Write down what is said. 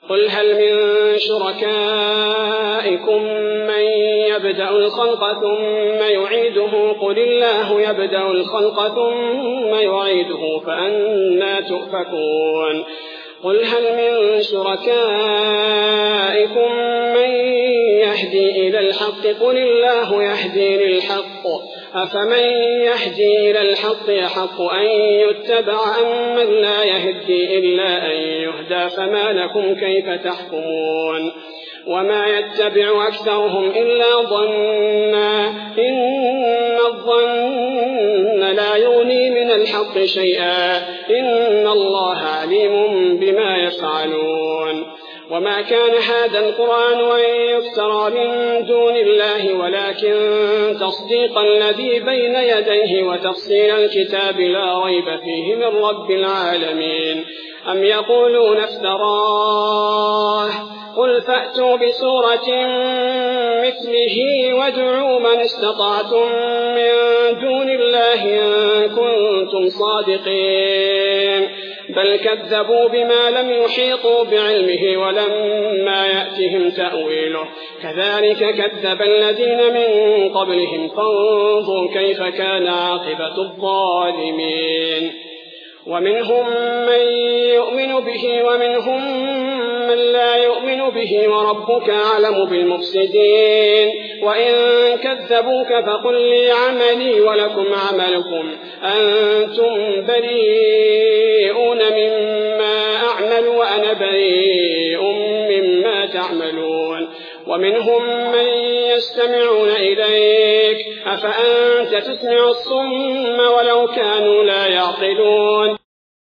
قل هل من شركائكم من يبدأ الخلق ثم يعيده قل الله يبدأ الخلق ثم يعيده فأنى تؤفكون قل هل من شركائكم من يهدي إلى الحق قل الله يهدي للحق أفمن يهدي إلى الحق يحق أن يتبع أم من لا يهدي إلا أن يهدى فما لكم كيف تحكمون وما يتبع أكثرهم إلا ظنا إن الظن لا يغني من الحق شيئا إن الله عليم بما يفعلون وما كان هذا القرآن أن يفترى من دون الله ولكن تصديق الذي بين يديه وتفصيل الكتاب لا ريب فيه من رب العالمين أم يقولون افتراه قل فأتوا بسورة مثله وادعوا من استطعتم من دون الله إن كنتم صادقين بل كذبوا بما لم يحيطوا بعلمه ولما يأتهم تأويله كذلك كذب الذين من قبلهم فانظروا كيف كان عاقبة الظالمين ومنهم من يؤمن به ومنهم من لا يؤمن به وربك أعلم بالمفسدين وإن كذبوك فقل لي عملي ولكم عملكم أنتم بريئون مما أعمل وأنا بريء مما تعملون ومنهم من يستمعون إليك أفأنت تسمع الصم ولو كانوا لا يعقلون